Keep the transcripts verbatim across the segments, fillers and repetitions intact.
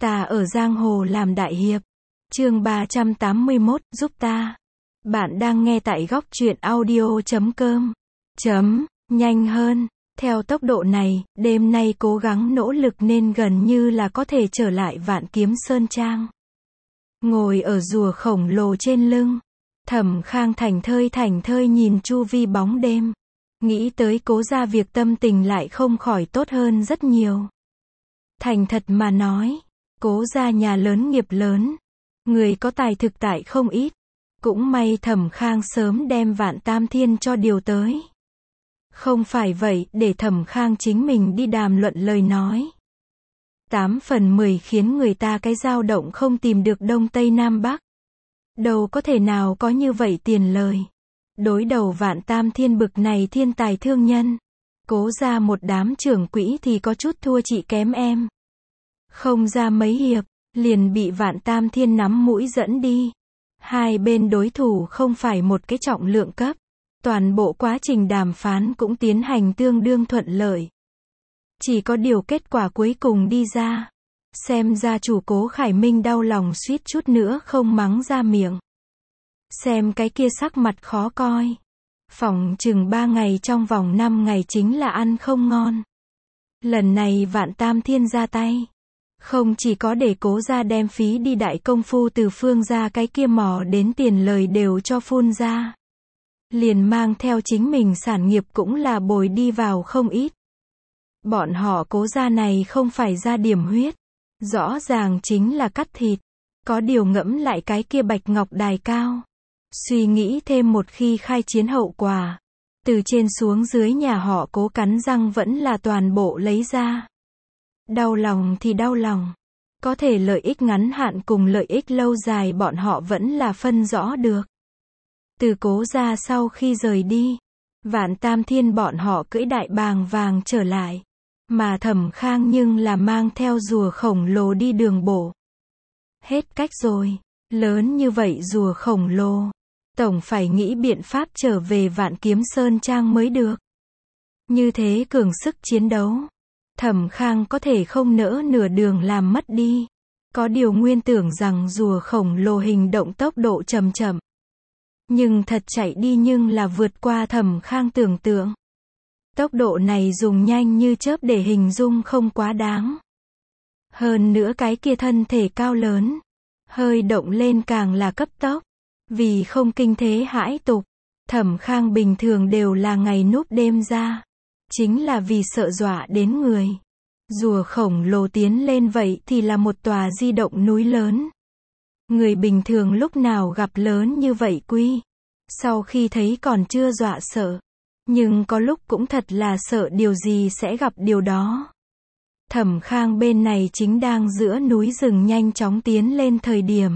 Ta ở giang hồ làm đại hiệp. Chương ba trăm tám mươi mốt, giúp ta. Bạn đang nghe tại góc truyện audio chấm com. Chấm, nhanh hơn. Theo tốc độ này, đêm nay cố gắng nỗ lực nên gần như là có thể trở lại Vạn Kiếm Sơn Trang. Ngồi ở rùa khổng lồ trên lưng, Thẩm Khang thảnh thơi thảnh thơi nhìn chu vi bóng đêm. Nghĩ tới Cố gia việc tâm tình lại không khỏi tốt hơn rất nhiều. Thành thật mà nói, Cố gia nhà lớn nghiệp lớn, người có tài thực tại không ít. Cũng may Thẩm Khang sớm đem Vạn Tam Thiên cho điều tới. Không phải vậy, để Thẩm Khang chính mình đi đàm luận lời nói. Tám phần mười khiến người ta cái dao động không tìm được Đông Tây Nam Bắc. Đâu có thể nào có như vậy tiền lời. Đối đầu Vạn Tam Thiên bực này thiên tài thương nhân, Cố gia một đám trưởng quỹ thì có chút thua chị kém em. Không ra mấy hiệp, liền bị Vạn Tam Thiên nắm mũi dẫn đi. Hai bên đối thủ không phải một cái trọng lượng cấp. Toàn bộ quá trình đàm phán cũng tiến hành tương đương thuận lợi. Chỉ có điều kết quả cuối cùng đi ra, xem ra chủ Cố Khải Minh đau lòng suýt chút nữa không mắng ra miệng. Xem cái kia sắc mặt khó coi. Phỏng chừng ba ngày trong vòng năm ngày chính là ăn không ngon. Lần này Vạn Tam Thiên ra tay, không chỉ có để Cố gia đem phí đi đại công phu từ Phương gia cái kia mò đến tiền lời đều cho phun ra. Liền mang theo chính mình sản nghiệp cũng là bồi đi vào không ít. Bọn họ Cố gia này không phải ra điểm huyết, rõ ràng chính là cắt thịt. Có điều ngẫm lại cái kia bạch ngọc đài cao, suy nghĩ thêm một khi khai chiến hậu quả, từ trên xuống dưới nhà họ Cố cắn răng vẫn là toàn bộ lấy ra. Đau lòng thì đau lòng, có thể lợi ích ngắn hạn cùng lợi ích lâu dài bọn họ vẫn là phân rõ được. Từ Cố gia sau khi rời đi, Vạn Tam Thiên bọn họ cưỡi đại bàng vàng trở lại, mà Thẩm Khang nhưng là mang theo rùa khổng lồ đi đường bộ. Hết cách rồi, lớn như vậy rùa khổng lồ, tổng phải nghĩ biện pháp trở về Vạn Kiếm Sơn Trang mới được. Như thế cường sức chiến đấu, Thẩm Khang có thể không nỡ nửa đường làm mất đi. Có điều nguyên tưởng rằng rùa khổng lồ hình động tốc độ chậm chậm, nhưng thật chạy đi nhưng là vượt qua Thẩm Khang tưởng tượng. Tốc độ này dùng nhanh như chớp để hình dung không quá đáng. Hơn nữa cái kia thân thể cao lớn, hơi động lên càng là cấp tốc. Vì không kinh thế hãi tục, Thẩm Khang bình thường đều là ngày núp đêm ra. Chính là vì sợ dọa đến người. Rùa khổng lồ tiến lên vậy thì là một tòa di động núi lớn. Người bình thường lúc nào gặp lớn như vậy quy, sau khi thấy còn chưa dọa sợ, nhưng có lúc cũng thật là sợ điều gì sẽ gặp điều đó. Thẩm Khang bên này chính đang giữa núi rừng nhanh chóng tiến lên thời điểm,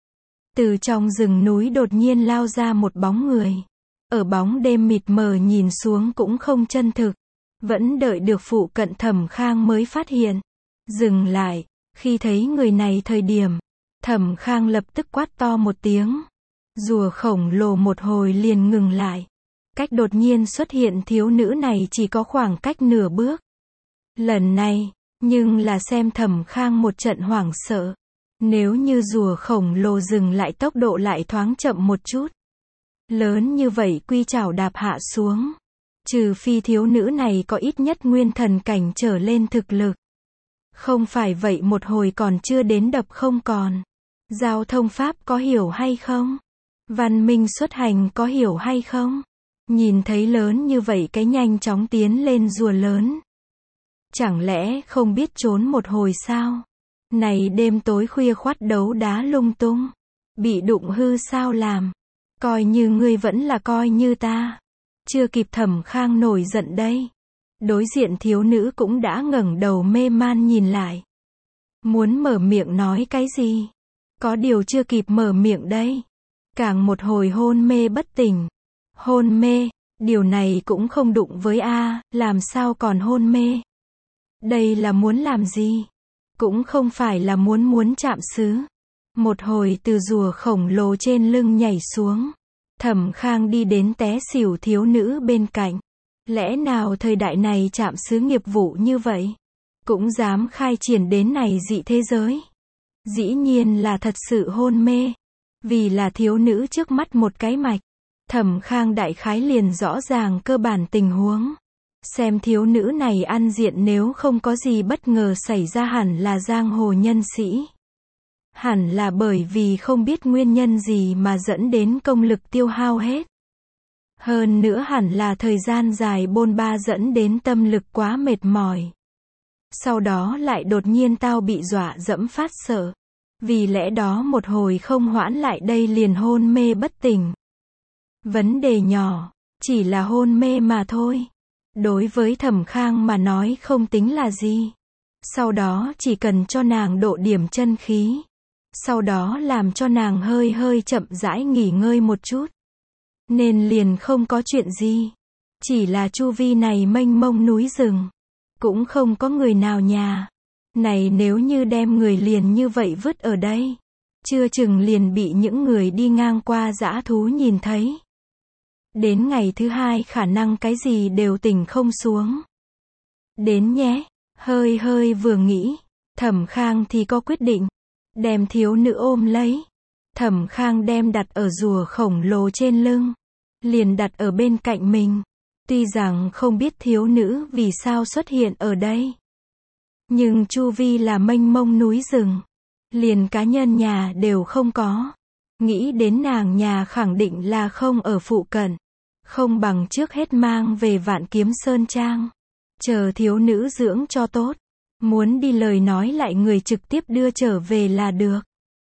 từ trong rừng núi đột nhiên lao ra một bóng người. Ở bóng đêm mịt mờ nhìn xuống cũng không chân thực, vẫn đợi được phụ cận Thẩm Khang mới phát hiện. Dừng lại, khi thấy người này thời điểm, Thẩm Khang lập tức quát to một tiếng. Rùa khổng lồ một hồi liền ngừng lại. Cách đột nhiên xuất hiện thiếu nữ này chỉ có khoảng cách nửa bước. Lần này, nhưng là xem Thẩm Khang một trận hoảng sợ. Nếu như rùa khổng lồ dừng lại tốc độ lại thoáng chậm một chút, lớn như vậy quy chảo đạp hạ xuống, trừ phi thiếu nữ này có ít nhất nguyên thần cảnh trở lên thực lực. Không phải vậy một hồi còn chưa đến đập không còn. Giao thông pháp có hiểu hay không? Văn minh xuất hành có hiểu hay không? Nhìn thấy lớn như vậy cái nhanh chóng tiến lên rùa lớn, chẳng lẽ không biết trốn một hồi sao? Này đêm tối khuya khoắt đấu đá lung tung, bị đụng hư sao làm? Coi như ngươi vẫn là coi như ta. Chưa kịp Thẩm Khang nổi giận đây, đối diện thiếu nữ cũng đã ngẩng đầu mê man nhìn lại. Muốn mở miệng nói cái gì? Có điều chưa kịp mở miệng đây, càng một hồi hôn mê bất tỉnh. Hôn mê, điều này cũng không đụng với a, làm sao còn hôn mê? Đây là muốn làm gì? Cũng không phải là muốn muốn chạm xứ. Một hồi từ rùa khổng lồ trên lưng nhảy xuống, Thẩm Khang đi đến té xỉu thiếu nữ bên cạnh. Lẽ nào thời đại này chạm xứ nghiệp vụ như vậy, cũng dám khai triển đến này dị thế giới? Dĩ nhiên là thật sự hôn mê. Vì là thiếu nữ trước mắt một cái mạch. Thẩm Khang đại khái liền rõ ràng cơ bản tình huống. Xem thiếu nữ này ăn diện nếu không có gì bất ngờ xảy ra hẳn là giang hồ nhân sĩ. Hẳn là bởi vì không biết nguyên nhân gì mà dẫn đến công lực tiêu hao hết. Hơn nữa hẳn là thời gian dài bôn ba dẫn đến tâm lực quá mệt mỏi. Sau đó lại đột nhiên tao bị dọa dẫm phát sợ. Vì lẽ đó một hồi không hoãn lại đây liền hôn mê bất tỉnh. Vấn đề nhỏ, chỉ là hôn mê mà thôi. Đối với Thẩm Khang mà nói không tính là gì. Sau đó chỉ cần cho nàng độ điểm chân khí. Sau đó làm cho nàng hơi hơi chậm rãi nghỉ ngơi một chút. Nên liền không có chuyện gì. Chỉ là chu vi này mênh mông núi rừng. Cũng không có người nào nhà. Này nếu như đem người liền như vậy vứt ở đây. Chưa chừng liền bị những người đi ngang qua dã thú nhìn thấy. Đến ngày thứ hai khả năng cái gì đều tỉnh không xuống. Đến nhé, hơi hơi vừa nghĩ. Thẩm Khang thì có quyết định. Đem thiếu nữ ôm lấy. Thẩm Khang đem đặt ở rùa khổng lồ trên lưng. Liền đặt ở bên cạnh mình. Tuy rằng không biết thiếu nữ vì sao xuất hiện ở đây. Nhưng chu vi là mênh mông núi rừng. Liền cá nhân nhà đều không có. Nghĩ đến nàng nhà khẳng định là không ở phụ cận. Không bằng trước hết mang về Vạn Kiếm Sơn Trang. Chờ thiếu nữ dưỡng cho tốt. Muốn đi lời nói lại người trực tiếp đưa trở về là được.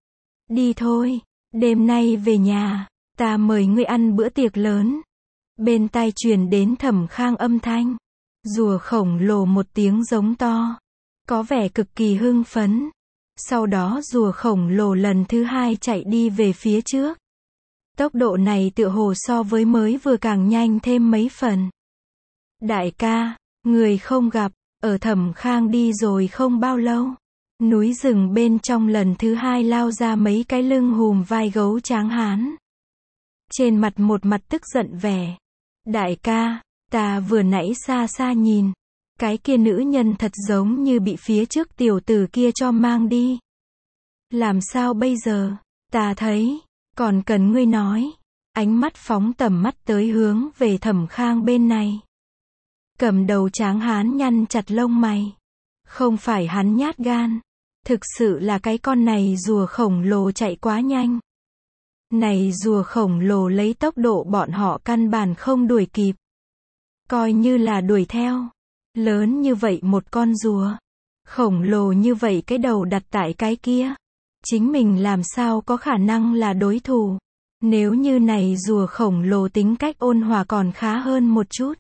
Đi thôi, đêm nay về nhà, ta mời ngươi ăn bữa tiệc lớn. Bên tai truyền đến Thẩm Khang âm thanh. Rùa khổng lồ một tiếng giống to. Có vẻ cực kỳ hưng phấn. Sau đó rùa khổng lồ lần thứ hai chạy đi về phía trước. Tốc độ này tựa hồ so với mới vừa càng nhanh thêm mấy phần. Đại ca, người không gặp, ở Thẩm Khang đi rồi không bao lâu. Núi rừng bên trong lần thứ hai lao ra mấy cái lưng hùm vai gấu tráng hán. Trên mặt một mặt tức giận vẻ. Đại ca, ta vừa nãy xa xa nhìn. Cái kia nữ nhân thật giống như bị phía trước tiểu tử kia cho mang đi. Làm sao bây giờ? Ta thấy, còn cần ngươi nói. Ánh mắt phóng tầm mắt tới hướng về Thẩm Khang bên này. Cầm đầu tráng hán nhăn chặt lông mày. Không phải hắn nhát gan. Thực sự là cái con này rùa khổng lồ chạy quá nhanh. Này rùa khổng lồ lấy tốc độ bọn họ căn bản không đuổi kịp. Coi như là đuổi theo. Lớn như vậy một con rùa. Khổng lồ như vậy cái đầu đặt tại cái kia. Chính mình làm sao có khả năng là đối thủ. Nếu như này rùa khổng lồ tính cách ôn hòa còn khá hơn một chút.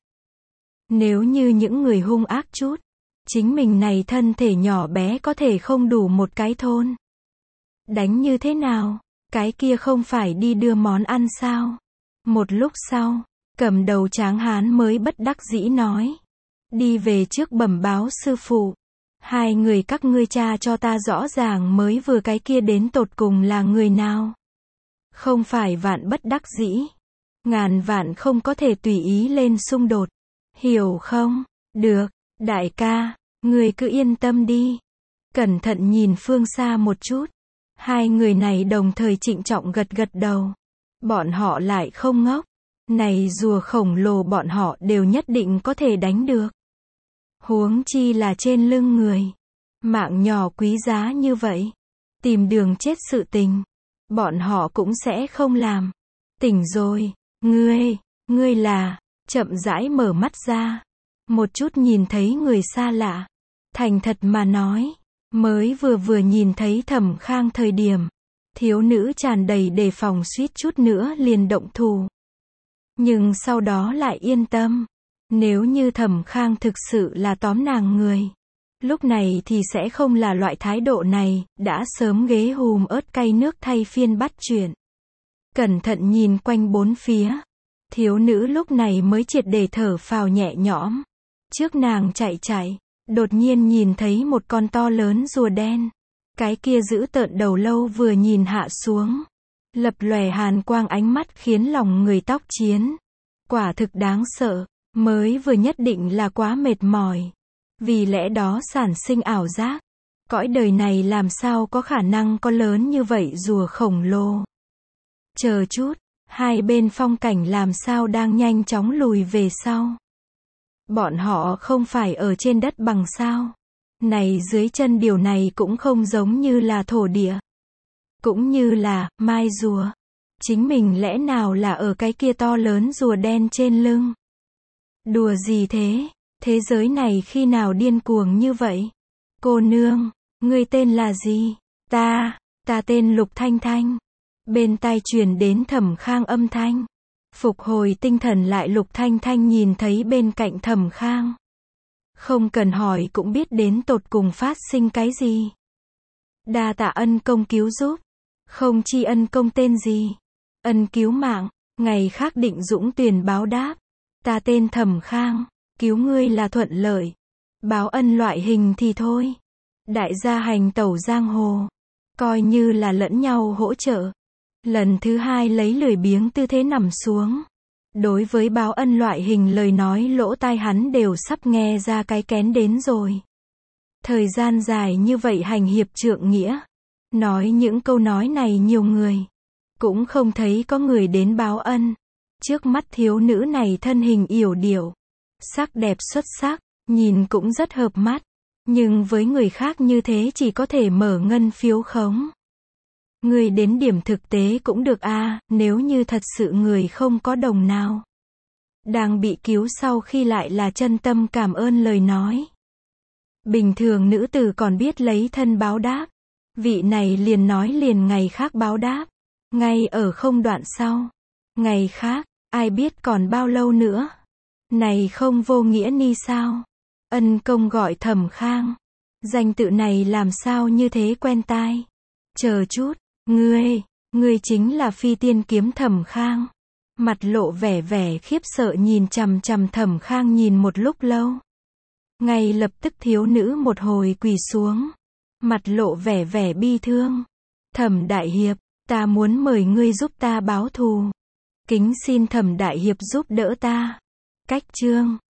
Nếu như những người hung ác chút. Chính mình này thân thể nhỏ bé có thể không đủ một cái thôn. Đánh như thế nào? Cái kia không phải đi đưa món ăn sao? Một lúc sau, cầm đầu tráng hán mới bất đắc dĩ nói. Đi về trước bẩm báo sư phụ. Hai người các ngươi tra cho ta rõ ràng mới vừa cái kia đến tột cùng là người nào. Không phải vạn bất đắc dĩ. Ngàn vạn không có thể tùy ý lên xung đột. Hiểu không? Được, đại ca, ngươi cứ yên tâm đi. Cẩn thận nhìn phương xa một chút. Hai người này đồng thời trịnh trọng gật gật đầu. Bọn họ lại không ngốc. Này rùa khổng lồ bọn họ đều nhất định có thể đánh được. Huống chi là trên lưng người. Mạng nhỏ quý giá như vậy. Tìm đường chết sự tình. Bọn họ cũng sẽ không làm. Tỉnh rồi. Ngươi, ngươi là, chậm rãi mở mắt ra. Một chút nhìn thấy người xa lạ. Thành thật mà nói. Mới vừa vừa nhìn thấy Thẩm Khang thời điểm. Thiếu nữ tràn đầy đề phòng suýt chút nữa liền động thủ. Nhưng sau đó lại yên tâm. Nếu như Thẩm Khang thực sự là tóm nàng người. Lúc này thì sẽ không là loại thái độ này, đã sớm ghế hùm ớt cay nước thay phiên bắt chuyện. Cẩn thận nhìn quanh bốn phía. Thiếu nữ lúc này mới triệt để thở phào nhẹ nhõm. Trước nàng chạy chạy, đột nhiên nhìn thấy một con to lớn rùa đen. Cái kia giữ tợn đầu lâu vừa nhìn hạ xuống. Lập lòe hàn quang ánh mắt khiến lòng người tóc chiến. Quả thực đáng sợ, mới vừa nhất định là quá mệt mỏi. Vì lẽ đó sản sinh ảo giác. Cõi đời này làm sao có khả năng có lớn như vậy rùa khổng lồ. Chờ chút, hai bên phong cảnh làm sao đang nhanh chóng lùi về sau. Bọn họ không phải ở trên đất bằng sao. Này dưới chân điều này cũng không giống như là thổ địa. Cũng như là, mai rùa. Chính mình lẽ nào là ở cái kia to lớn rùa đen trên lưng. Đùa gì thế? Thế giới này khi nào điên cuồng như vậy? Cô nương, ngươi tên là gì? Ta, ta tên Lục Thanh Thanh. Bên tai truyền đến Thẩm Khang âm thanh. Phục hồi tinh thần lại Lục Thanh Thanh nhìn thấy bên cạnh Thẩm Khang. Không cần hỏi cũng biết đến tột cùng phát sinh cái gì. Đa tạ ân công cứu giúp. Không chi ân công tên gì. Ân cứu mạng, ngày khác định dũng tuyển báo đáp. Ta tên Thẩm Khang, cứu ngươi là thuận lợi. Báo ân loại hình thì thôi. Đại gia hành tẩu giang hồ. Coi như là lẫn nhau hỗ trợ. Lần thứ hai lấy lười biếng tư thế nằm xuống. Đối với báo ân loại hình lời nói lỗ tai hắn đều sắp nghe ra cái kén đến rồi. Thời gian dài như vậy hành hiệp trượng nghĩa. Nói những câu nói này nhiều người. Cũng không thấy có người đến báo ân. Trước mắt thiếu nữ này thân hình yểu điệu. Sắc đẹp xuất sắc, nhìn cũng rất hợp mắt. Nhưng với người khác như thế chỉ có thể mở ngân phiếu khống. Người đến điểm thực tế cũng được a à, nếu như thật sự người không có đồng nào. Đang bị cứu sau khi lại là chân tâm cảm ơn lời nói. Bình thường nữ tử còn biết lấy thân báo đáp. Vị này liền nói liền ngày khác báo đáp. Ngay ở không đoạn sau. Ngày khác, ai biết còn bao lâu nữa. Này không vô nghĩa ni sao. Ân công gọi Thẩm Khang. Danh tự này làm sao như thế quen tai. Chờ chút, ngươi, ngươi chính là phi tiên kiếm Thẩm Khang. Mặt lộ vẻ vẻ khiếp sợ nhìn chằm chằm Thẩm Khang nhìn một lúc lâu. Ngay lập tức thiếu nữ một hồi quỳ xuống. Mặt lộ vẻ vẻ bi thương. Thẩm đại hiệp, ta muốn mời ngươi giúp ta báo thù. Kính xin Thẩm đại hiệp giúp đỡ ta. Cách chương